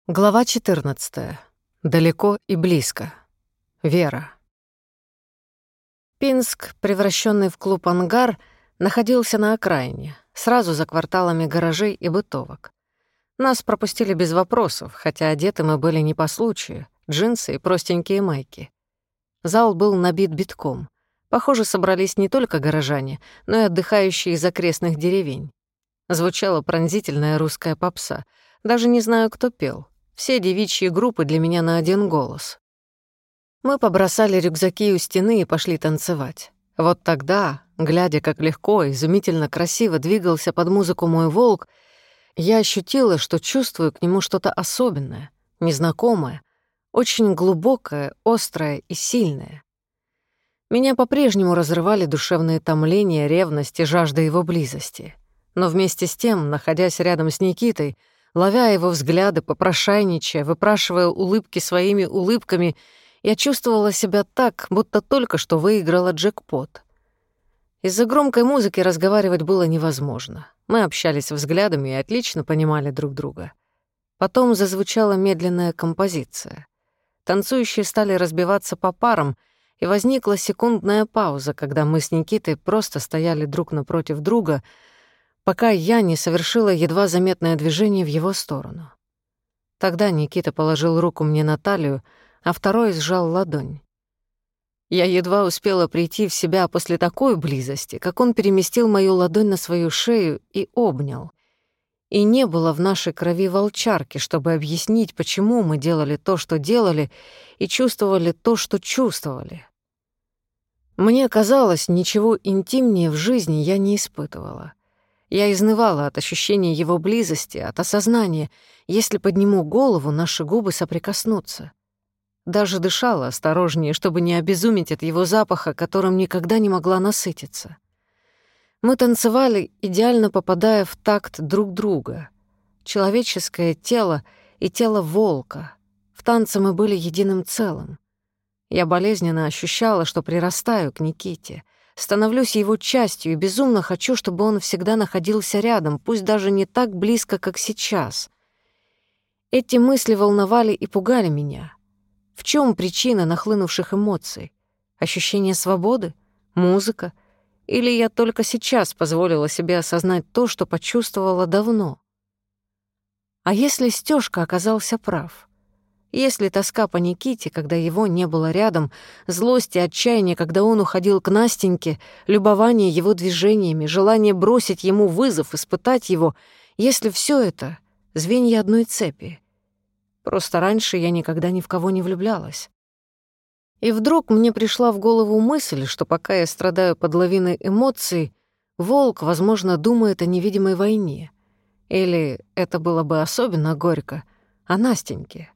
Глава 14. Далеко и близко. Вера. Пинск, превращенный в клуб «Ангар», находился на окраине, сразу за кварталами гаражей и бытовок. Нас пропустили без вопросов, хотя одеты мы были не по случаю, джинсы и простенькие майки. Зал был набит битком. Похоже, собрались не только горожане, но и отдыхающие из окрестных деревень. Звучала пронзительная русская попса. Даже не знаю, кто пел. Все девичьи группы для меня на один голос. Мы побросали рюкзаки у стены и пошли танцевать. Вот тогда, глядя, как легко и изумительно красиво двигался под музыку мой волк, я ощутила, что чувствую к нему что-то особенное, незнакомое, очень глубокое, острое и сильное. Меня по-прежнему разрывали душевные томления, ревность и жажда его близости. Но вместе с тем, находясь рядом с Никитой, ловя его взгляды, попрошайничая, выпрашивая улыбки своими улыбками, я чувствовала себя так, будто только что выиграла джекпот. Из-за громкой музыки разговаривать было невозможно. Мы общались взглядами и отлично понимали друг друга. Потом зазвучала медленная композиция. Танцующие стали разбиваться по парам, и возникла секундная пауза, когда мы с Никитой просто стояли друг напротив друга, пока я не совершила едва заметное движение в его сторону. Тогда Никита положил руку мне на талию, а второй сжал ладонь. Я едва успела прийти в себя после такой близости, как он переместил мою ладонь на свою шею и обнял. И не было в нашей крови волчарки, чтобы объяснить, почему мы делали то, что делали, и чувствовали то, что чувствовали. Мне казалось, ничего интимнее в жизни я не испытывала. Я изнывала от ощущения его близости, от осознания, если подниму голову, наши губы соприкоснутся. Даже дышала осторожнее, чтобы не обезуметь от его запаха, которым никогда не могла насытиться. Мы танцевали, идеально попадая в такт друг друга. Человеческое тело и тело волка. В танце мы были единым целым. Я болезненно ощущала, что прирастаю к Никите, становлюсь его частью и безумно хочу, чтобы он всегда находился рядом, пусть даже не так близко, как сейчас. Эти мысли волновали и пугали меня. В чем причина нахлынувших эмоций? Ощущение свободы? Музыка? Или я только сейчас позволила себе осознать то, что почувствовала давно? А если Стёшка оказался прав? Если тоска по Никите, когда его не было рядом, злость и отчаяние, когда он уходил к Настеньке, любование его движениями, желание бросить ему вызов, испытать его, если все это — звенья одной цепи. Просто раньше я никогда ни в кого не влюблялась. И вдруг мне пришла в голову мысль, что пока я страдаю под лавиной эмоций, волк, возможно, думает о невидимой войне. Или, это было бы особенно горько, о Настеньке.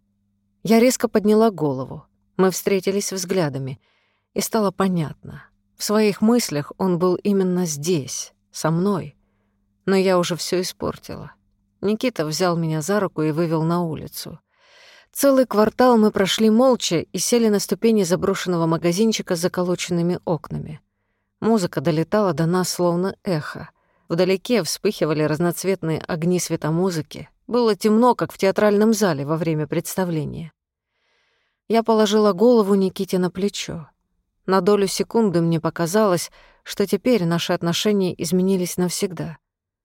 Я резко подняла голову. Мы встретились взглядами, и стало понятно. В своих мыслях он был именно здесь, со мной. Но я уже всё испортила. Никита взял меня за руку и вывел на улицу. Целый квартал мы прошли молча и сели на ступени заброшенного магазинчика с заколоченными окнами. Музыка долетала до нас словно эхо. Вдалеке вспыхивали разноцветные огни светомузыки. Было темно, как в театральном зале во время представления. Я положила голову Никите на плечо. На долю секунды мне показалось, что теперь наши отношения изменились навсегда.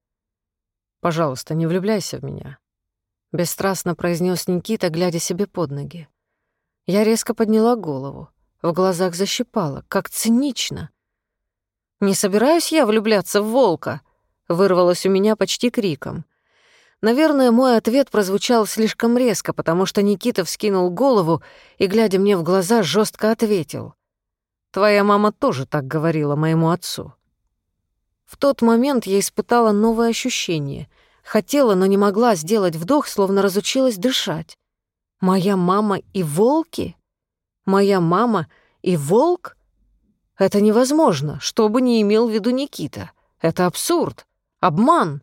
«Пожалуйста, не влюбляйся в меня», — бесстрастно произнес Никита, глядя себе под ноги. Я резко подняла голову. В глазах защипало. Как цинично. «Не собираюсь я влюбляться в волка», — вырвалось у меня почти криком. Наверное, мой ответ прозвучал слишком резко, потому что Никита вскинул голову и, глядя мне в глаза, жестко ответил. «Твоя мама тоже так говорила моему отцу». В тот момент я испытала новое ощущение. Хотела, но не могла сделать вдох, словно разучилась дышать. Моя мама и волки? Моя мама и волк? Это невозможно, что бы ни имел в виду Никита. Это абсурд, обман.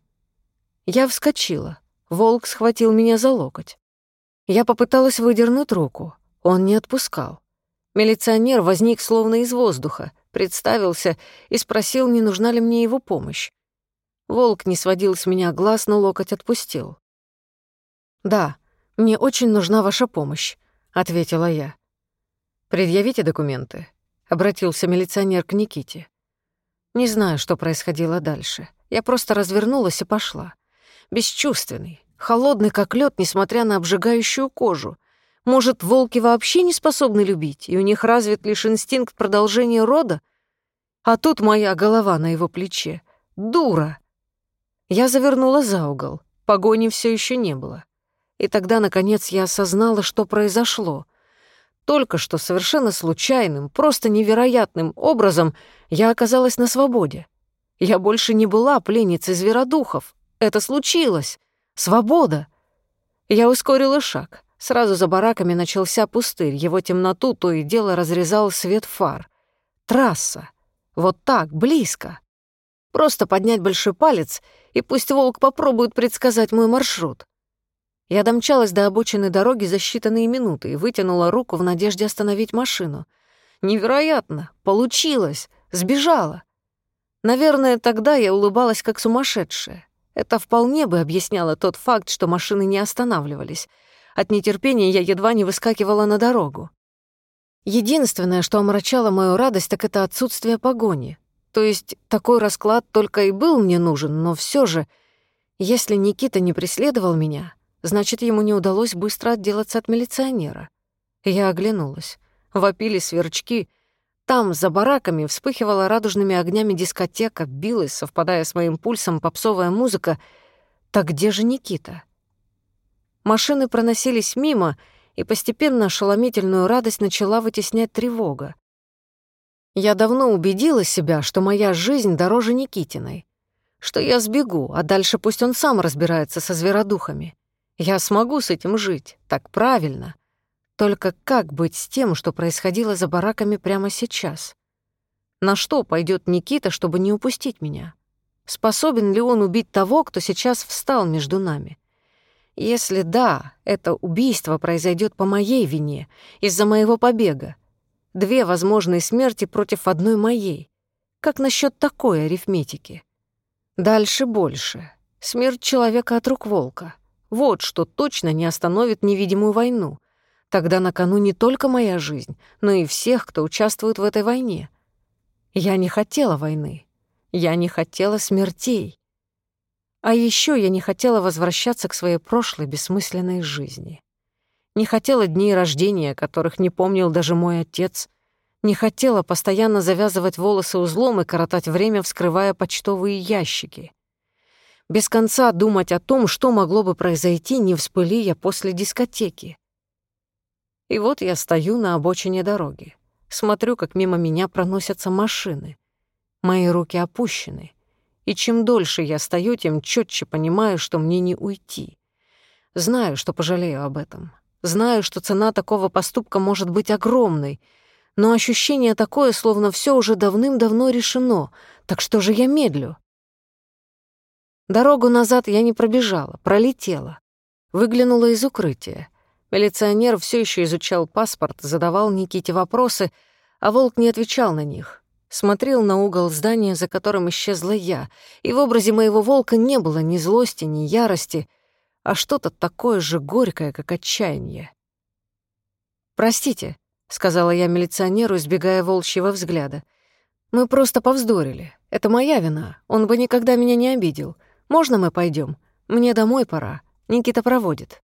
Я вскочила. Волк схватил меня за локоть. Я попыталась выдернуть руку. Он не отпускал. Милиционер возник словно из воздуха, представился и спросил, не нужна ли мне его помощь. Волк не сводил с меня глаз, но локоть отпустил. Да, «Мне очень нужна ваша помощь», — ответила я. «Предъявите документы», — обратился милиционер к Никите. Не знаю, что происходило дальше. Я просто развернулась и пошла. Бесчувственный, холодный как лед, несмотря на обжигающую кожу. Может, волки вообще не способны любить, и у них развит лишь инстинкт продолжения рода? А тут моя голова на его плече. Дура! Я завернула за угол. Погони все еще не было. И тогда, наконец, я осознала, что произошло. Только что совершенно случайным, просто невероятным образом я оказалась на свободе. Я больше не была пленницей зверодухов. Это случилось. Свобода. Я ускорила шаг. Сразу за бараками начался пустырь. Его темноту то и дело разрезал свет фар. Трасса. Вот так, близко. Просто поднять большой палец, и пусть волк попробует предсказать мой маршрут. Я домчалась до обочины дороги за считанные минуты и вытянула руку в надежде остановить машину. Невероятно! Получилось! Сбежала! Наверное, тогда я улыбалась как сумасшедшая. Это вполне бы объясняло тот факт, что машины не останавливались. От нетерпения я едва не выскакивала на дорогу. Единственное, что омрачало мою радость, так это отсутствие погони. То есть такой расклад только и был мне нужен, но все же, если Никита не преследовал меня, значит, ему не удалось быстро отделаться от милиционера. Я оглянулась. Вопили сверчки. Там, за бараками, вспыхивала радужными огнями дискотека, билась, совпадая с моим пульсом, попсовая музыка. Так где же Никита? Машины проносились мимо, и постепенно ошеломительную радость начала вытеснять тревога. Я давно убедила себя, что моя жизнь дороже Никитиной, что я сбегу, а дальше пусть он сам разбирается со зверодухами. Я смогу с этим жить, так правильно. Только как быть с тем, что происходило за бараками прямо сейчас? На что пойдет Никита, чтобы не упустить меня? Способен ли он убить того, кто сейчас встал между нами? Если да, это убийство произойдет по моей вине, из-за моего побега. 2 возможные смерти против одной моей. Как насчет такой арифметики? Дальше больше. Смерть человека от рук волка. Вот что точно не остановит невидимую войну. Тогда на кону не только моя жизнь, но и всех, кто участвует в этой войне. Я не хотела войны. Я не хотела смертей. А еще я не хотела возвращаться к своей прошлой бессмысленной жизни. Не хотела дней рождения, которых не помнил даже мой отец. Не хотела постоянно завязывать волосы узлом и коротать время, вскрывая почтовые ящики. Без конца думать о том, что могло бы произойти, не вспыли я после дискотеки. И вот я стою на обочине дороги. Смотрю, как мимо меня проносятся машины. Мои руки опущены. И чем дольше я стою, тем четче понимаю, что мне не уйти. Знаю, что пожалею об этом. Знаю, что цена такого поступка может быть огромной, но ощущение такое, словно все уже давным-давно решено. Так что же я медлю? Дорогу назад я не пробежала, пролетела. Выглянула из укрытия. Милиционер все еще изучал паспорт, задавал Никите вопросы, а волк не отвечал на них. Смотрел на угол здания, за которым исчезла я, и в образе моего волка не было ни злости, ни ярости, а что-то такое же горькое, как отчаяние. «Простите», — сказала я милиционеру, избегая волчьего взгляда. «Мы просто повздорили. Это моя вина. Он бы никогда меня не обидел. Можно мы пойдем? Мне домой пора. Никита проводит».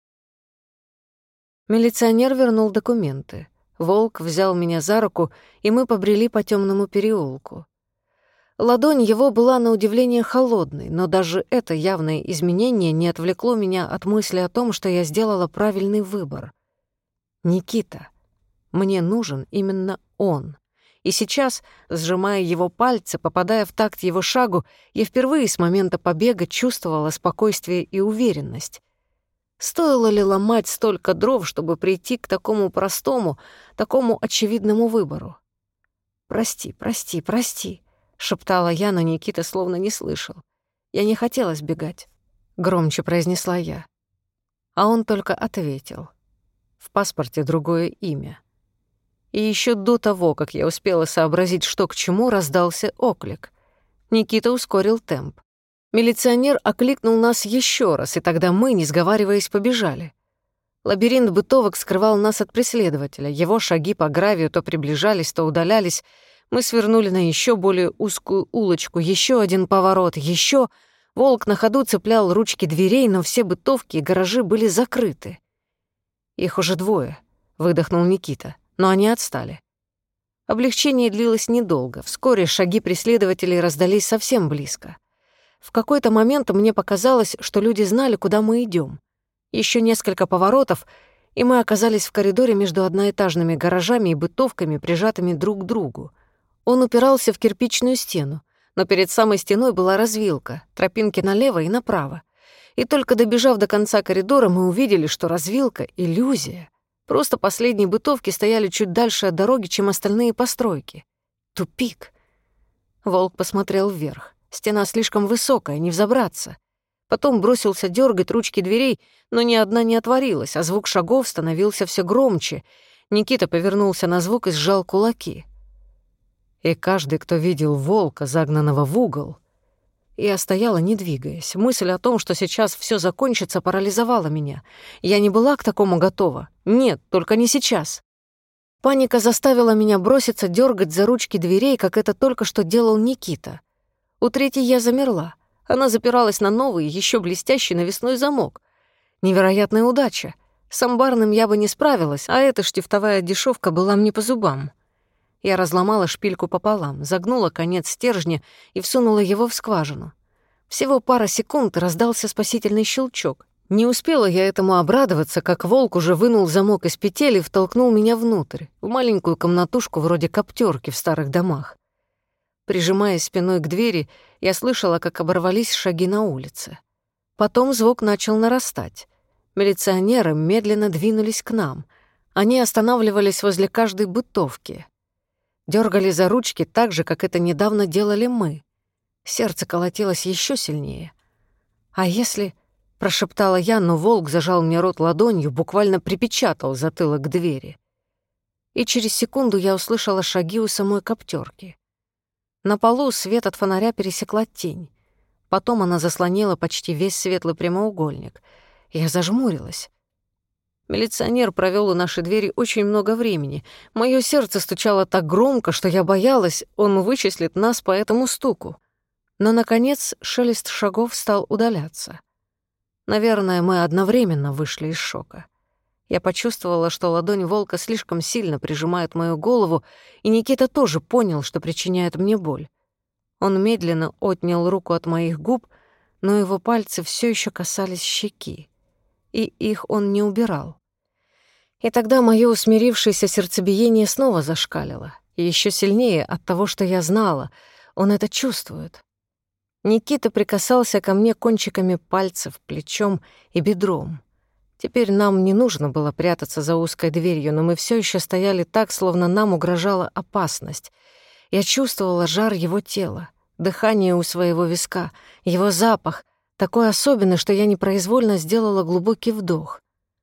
Милиционер вернул документы. Волк взял меня за руку, и мы побрели по темному переулку. Ладонь его была на удивление холодной, но даже это явное изменение не отвлекло меня от мысли о том, что я сделала правильный выбор. Никита. Мне нужен именно он. И сейчас, сжимая его пальцы, попадая в такт его шагу, я впервые с момента побега чувствовала спокойствие и уверенность. Стоило ли ломать столько дров, чтобы прийти к такому простому, такому очевидному выбору? «Прости, прости, прости», — шептала я, но Никита словно не слышал. «Я не хотела сбегать», — громче произнесла я. А он только ответил. В паспорте другое имя. И еще до того, как я успела сообразить, что к чему, раздался оклик. Никита ускорил темп. Милиционер окликнул нас еще раз, и тогда мы, не сговариваясь, побежали. Лабиринт бытовок скрывал нас от преследователя. Его шаги по гравию то приближались, то удалялись. Мы свернули на еще более узкую улочку, еще один поворот, еще. Волк на ходу цеплял ручки дверей, но все бытовки и гаражи были закрыты. «Их уже двое», — выдохнул Никита, но они отстали. Облегчение длилось недолго. Вскоре шаги преследователей раздались совсем близко. В какой-то момент мне показалось, что люди знали, куда мы идем. Еще несколько поворотов, и мы оказались в коридоре между одноэтажными гаражами и бытовками, прижатыми друг к другу. Он упирался в кирпичную стену, но перед самой стеной была развилка, тропинки налево и направо. И только добежав до конца коридора, мы увидели, что развилка — иллюзия. Просто последние бытовки стояли чуть дальше от дороги, чем остальные постройки. Тупик. Волк посмотрел вверх. Стена слишком высокая, не взобраться. Потом бросился дергать ручки дверей, но ни одна не отворилась, а звук шагов становился все громче. Никита повернулся на звук и сжал кулаки. И каждый, кто видел волка, загнанного в угол... Я стояла, не двигаясь. Мысль о том, что сейчас все закончится, парализовала меня. Я не была к такому готова. Нет, только не сейчас. Паника заставила меня броситься дергать за ручки дверей, как это только что делал Никита. У третьей я замерла. Она запиралась на новый, еще блестящий навесной замок. Невероятная удача. С амбарным я бы не справилась, а эта штифтовая дешевка была мне по зубам. Я разломала шпильку пополам, загнула конец стержня и всунула его в скважину. Всего пара секунд, и раздался спасительный щелчок. Не успела я этому обрадоваться, как волк уже вынул замок из петель и втолкнул меня внутрь, в маленькую комнатушку вроде коптерки в старых домах. Прижимаясь спиной к двери, я слышала, как оборвались шаги на улице. Потом звук начал нарастать. Милиционеры медленно двинулись к нам. Они останавливались возле каждой бытовки. Дёргали за ручки так же, как это недавно делали мы. Сердце колотилось еще сильнее. «А если...» — прошептала я, но волк зажал мне рот ладонью, буквально припечатал затылок к двери. И через секунду я услышала шаги у самой коптерки. На полу свет от фонаря пересекла тень. Потом она заслонила почти весь светлый прямоугольник. Я зажмурилась. Милиционер провёл у нашей двери очень много времени. Моё сердце стучало так громко, что я боялась, он вычислит нас по этому стуку. Но, наконец, шелест шагов стал удаляться. Наверное, мы одновременно вышли из шока. Я почувствовала, что ладонь волка слишком сильно прижимает мою голову, и Никита тоже понял, что причиняет мне боль. Он медленно отнял руку от моих губ, но его пальцы всё ещё касались щеки. И их он не убирал. И тогда моё усмирившееся сердцебиение снова зашкалило, и ещё сильнее от того, что я знала, он это чувствует. Никита прикасался ко мне кончиками пальцев, плечом и бедром. Теперь нам не нужно было прятаться за узкой дверью, но мы всё ещё стояли так, словно нам угрожала опасность. Я чувствовала жар его тела, дыхание у своего виска, его запах — такой особенный, что я непроизвольно сделала глубокий вдох.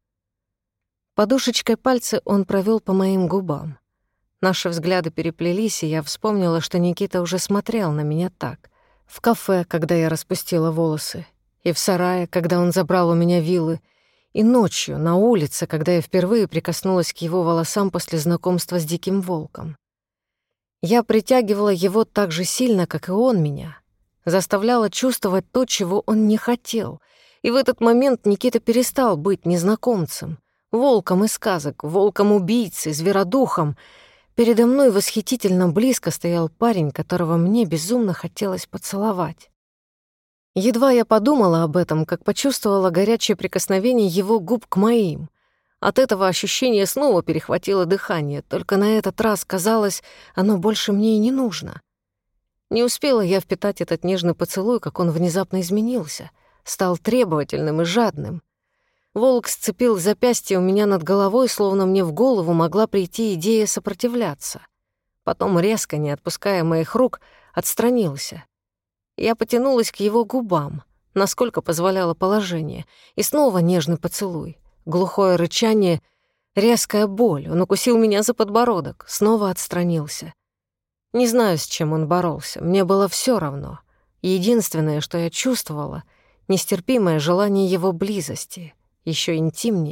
Подушечкой пальца он провёл по моим губам. Наши взгляды переплелись, и я вспомнила, что Никита уже смотрел на меня так. В кафе, когда я распустила волосы, и в сарае, когда он забрал у меня вилы, и ночью на улице, когда я впервые прикоснулась к его волосам после знакомства с диким волком. Я притягивала его так же сильно, как и он меня, заставляла чувствовать то, чего он не хотел. И в этот момент Никита перестал быть незнакомцем, волком из сказок, волком-убийцей, зверодухом. Передо мной восхитительно близко стоял парень, которого мне безумно хотелось поцеловать. Едва я подумала об этом, как почувствовала горячее прикосновение его губ к моим. От этого ощущения снова перехватило дыхание, только на этот раз, казалось, оно больше мне и не нужно. Не успела я впитать этот нежный поцелуй, как он внезапно изменился, стал требовательным и жадным. Волк сцепил запястье у меня над головой, словно мне в голову могла прийти идея сопротивляться. Потом, резко, не отпуская моих рук, отстранился. Я потянулась к его губам, насколько позволяло положение, и снова нежный поцелуй, глухое рычание, резкая боль. Он укусил меня за подбородок, снова отстранился. Не знаю, с чем он боролся, мне было всё равно. Единственное, что я чувствовала — нестерпимое желание его близости, ещё интимнее,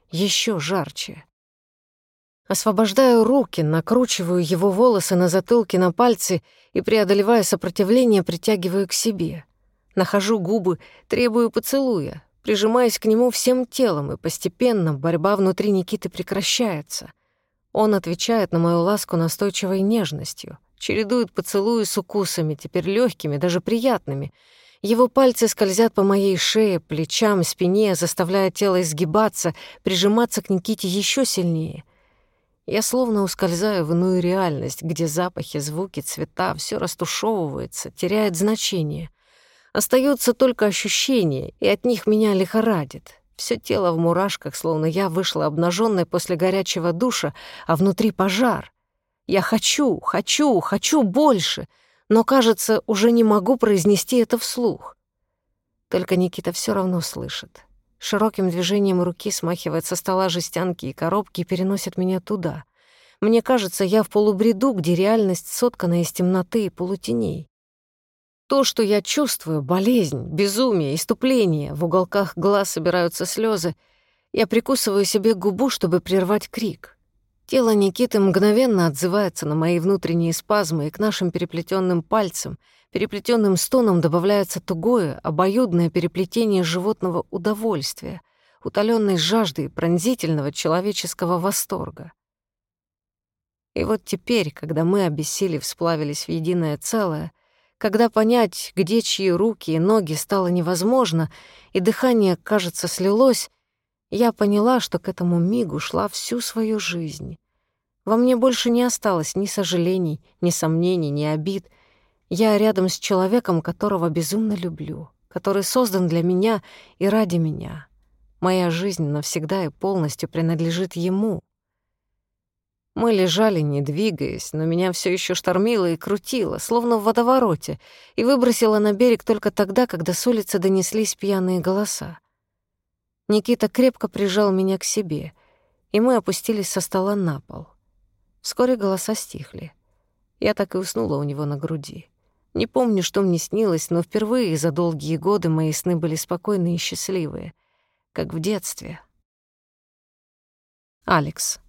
еще жарче. Освобождаю руки, накручиваю его волосы на затылке на пальцы и, преодолевая сопротивление, притягиваю к себе. Нахожу губы, требую поцелуя, прижимаясь к нему всем телом, и постепенно борьба внутри Никиты прекращается. Он отвечает на мою ласку настойчивой нежностью, чередует поцелуи с укусами, теперь легкими, даже приятными. Его пальцы скользят по моей шее, плечам, спине, заставляя тело изгибаться, прижиматься к Никите еще сильнее. Я словно ускользаю в иную реальность, где запахи, звуки, цвета, все растушевывается, теряет значение. Остаются только ощущения, и от них меня лихорадит. Все тело в мурашках, словно я вышла обнаженной после горячего душа, а внутри пожар. Я хочу больше, но, кажется, уже не могу произнести это вслух. Только Никита все равно слышит. Широким движением руки смахивает со стола жестянки и коробки и переносит меня туда. Мне кажется, я в полубреду, где реальность соткана из темноты и полутеней. То, что я чувствую, болезнь, безумие, иступление, в уголках глаз собираются слезы, я прикусываю себе губу, чтобы прервать крик. Тело Никиты мгновенно отзывается на мои внутренние спазмы, и к нашим переплетенным пальцам, переплетенным стоном добавляется тугое, обоюдное переплетение животного удовольствия, утоленной жажды и пронзительного человеческого восторга. И вот теперь, когда мы, обессилев, сплавились в единое целое, когда понять, где чьи руки и ноги, стало невозможно, и дыхание, кажется, слилось, я поняла, что к этому мигу шла всю свою жизнь. Во мне больше не осталось ни сожалений, ни сомнений, ни обид. Я рядом с человеком, которого безумно люблю, который создан для меня и ради меня. Моя жизнь навсегда и полностью принадлежит ему. Мы лежали, не двигаясь, но меня все еще штормило и крутило, словно в водовороте, и выбросило на берег только тогда, когда с улицы донеслись пьяные голоса. Никита крепко прижал меня к себе, и мы опустились со стола на пол. Вскоре голоса стихли. Я так и уснула у него на груди. Не помню, что мне снилось, но впервые за долгие годы мои сны были спокойные и счастливые, как в детстве. Алекс.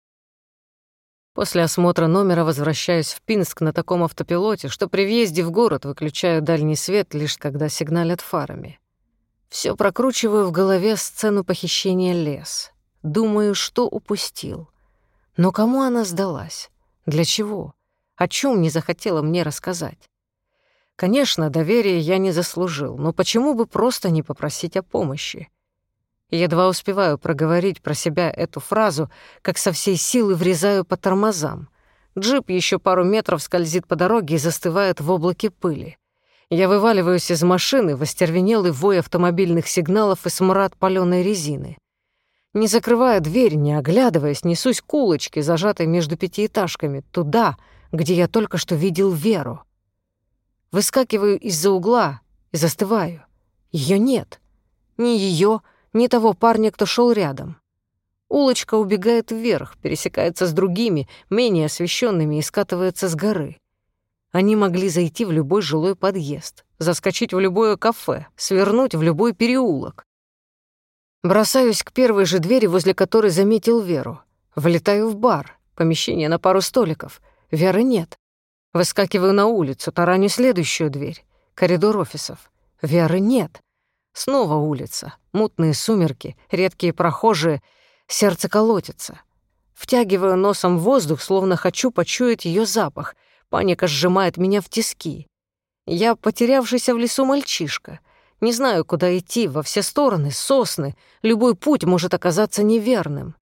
После осмотра номера возвращаюсь в Пинск на таком автопилоте, что при въезде в город выключаю дальний свет, лишь когда сигналят фарами. Всё прокручиваю в голове сцену похищения Лес. Думаю, что упустил. Но кому она сдалась? Для чего? О чём не захотела мне рассказать? Конечно, доверия я не заслужил, но почему бы просто не попросить о помощи? Едва успеваю проговорить про себя эту фразу, как со всей силы врезаю по тормозам. Джип еще пару метров скользит по дороге и застывает в облаке пыли. Я вываливаюсь из машины в остервенелый вой автомобильных сигналов и смрад палёной резины. Не закрывая дверь, не оглядываясь, несусь к улочке, зажатой между пятиэтажками, туда, где я только что видел Веру. Выскакиваю из-за угла и застываю. Её нет. Ни её, ни того парня, кто шел рядом. Улочка убегает вверх, пересекается с другими, менее освещенными, и скатывается с горы. Они могли зайти в любой жилой подъезд, заскочить в любое кафе, свернуть в любой переулок. Бросаюсь к первой же двери, возле которой заметил Веру. Влетаю в бар, помещение на пару столиков. Веры нет. Выскакиваю на улицу, тараню следующую дверь. Коридор офисов. Веры нет. Снова улица, мутные сумерки, редкие прохожие, сердце колотится. Втягиваю носом воздух, словно хочу почуять ее запах. Паника сжимает меня в тиски. Я потерявшийся в лесу мальчишка. Не знаю, куда идти, во все стороны, сосны. Любой путь может оказаться неверным.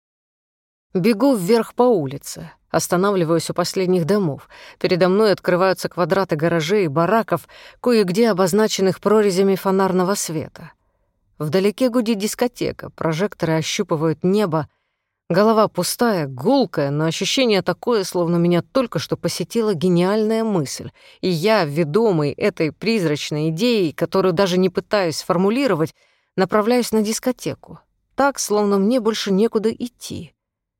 Бегу вверх по улице, останавливаюсь у последних домов. Передо мной открываются квадраты гаражей и бараков, кое-где обозначенных прорезями фонарного света. Вдалеке гудит дискотека, прожекторы ощупывают небо. Голова пустая, гулкая, но ощущение такое, словно меня только что посетила гениальная мысль, и я, ведомый этой призрачной идеей, которую даже не пытаюсь сформулировать, направляюсь на дискотеку. Так, словно мне больше некуда идти.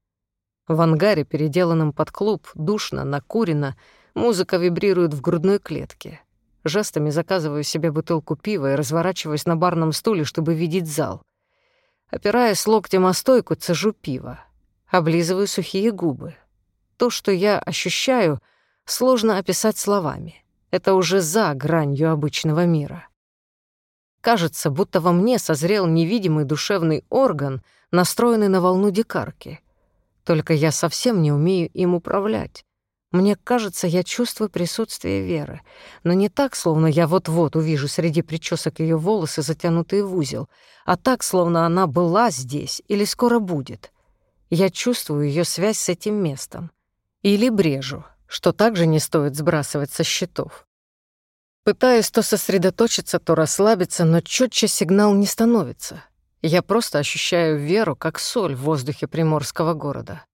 В ангаре, переделанном под клуб, душно, накурено, музыка вибрирует в грудной клетке. Жестами заказываю себе бутылку пива и разворачиваюсь на барном стуле, чтобы видеть зал. Опираясь локтем о стойку, цежу пиво. Облизываю сухие губы. То, что я ощущаю, сложно описать словами. Это уже за гранью обычного мира. Кажется, будто во мне созрел невидимый душевный орган, настроенный на волну дикарки. Только я совсем не умею им управлять. Мне кажется, я чувствую присутствие Веры, но не так, словно я вот-вот увижу среди причесок ее волосы, затянутые в узел, а так, словно она была здесь или скоро будет. Я чувствую ее связь с этим местом. Или брежу, что также не стоит сбрасывать со счетов. Пытаюсь то сосредоточиться, то расслабиться, но чётче сигнал не становится. Я просто ощущаю Веру, как соль в воздухе приморского города.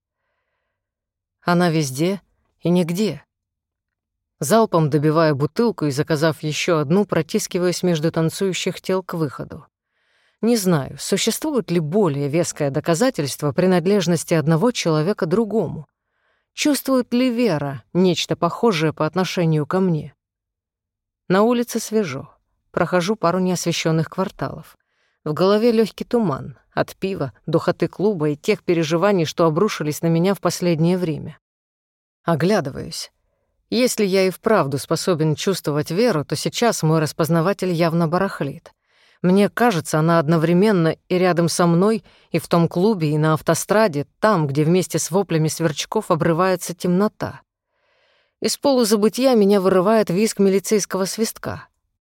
Она везде и нигде. Залпом добиваю бутылку и, заказав еще одну, протискиваюсь между танцующих тел к выходу. Не знаю, существует ли более веское доказательство принадлежности одного человека другому. Чувствует ли Вера нечто похожее по отношению ко мне? На улице свежо. Прохожу пару неосвещенных кварталов. В голове легкий туман от пива, духоты клуба и тех переживаний, что обрушились на меня в последнее время. Оглядываюсь. Если я и вправду способен чувствовать Веру, то сейчас мой распознаватель явно барахлит. Мне кажется, она одновременно и рядом со мной, и в том клубе, и на автостраде, там, где вместе с воплями сверчков обрывается темнота. Из полузабытия меня вырывает визг милицейского свистка.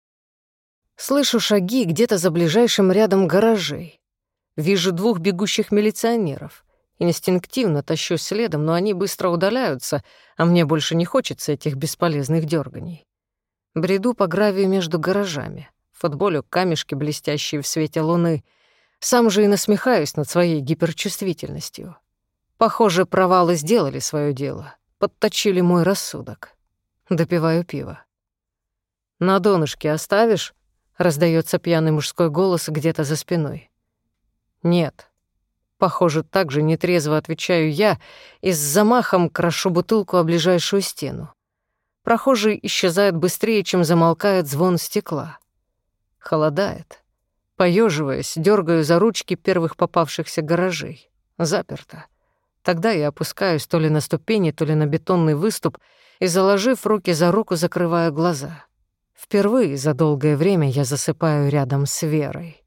Слышу шаги где-то за ближайшим рядом гаражей. Вижу 2 бегущих милиционеров. Инстинктивно тащусь следом, но они быстро удаляются, а мне больше не хочется этих бесполезных дерганий. Бреду по гравию между гаражами. Футболю камешки, блестящие в свете луны. Сам же и насмехаюсь над своей гиперчувствительностью. Похоже, провалы сделали свое дело. Подточили мой рассудок. Допиваю пиво. «На донышке оставишь?» — раздаётся пьяный мужской голос где-то за спиной. «Нет». Похоже, так же нетрезво отвечаю я и с замахом крошу бутылку о ближайшую стену. Прохожий исчезает быстрее, чем замолкает звон стекла. Холодает. Поёживаясь, дёргаю за ручки первых попавшихся гаражей. Заперто. Тогда я опускаюсь то ли на ступени, то ли на бетонный выступ и, заложив руки за руку, закрываю глаза. Впервые за долгое время я засыпаю рядом с Верой.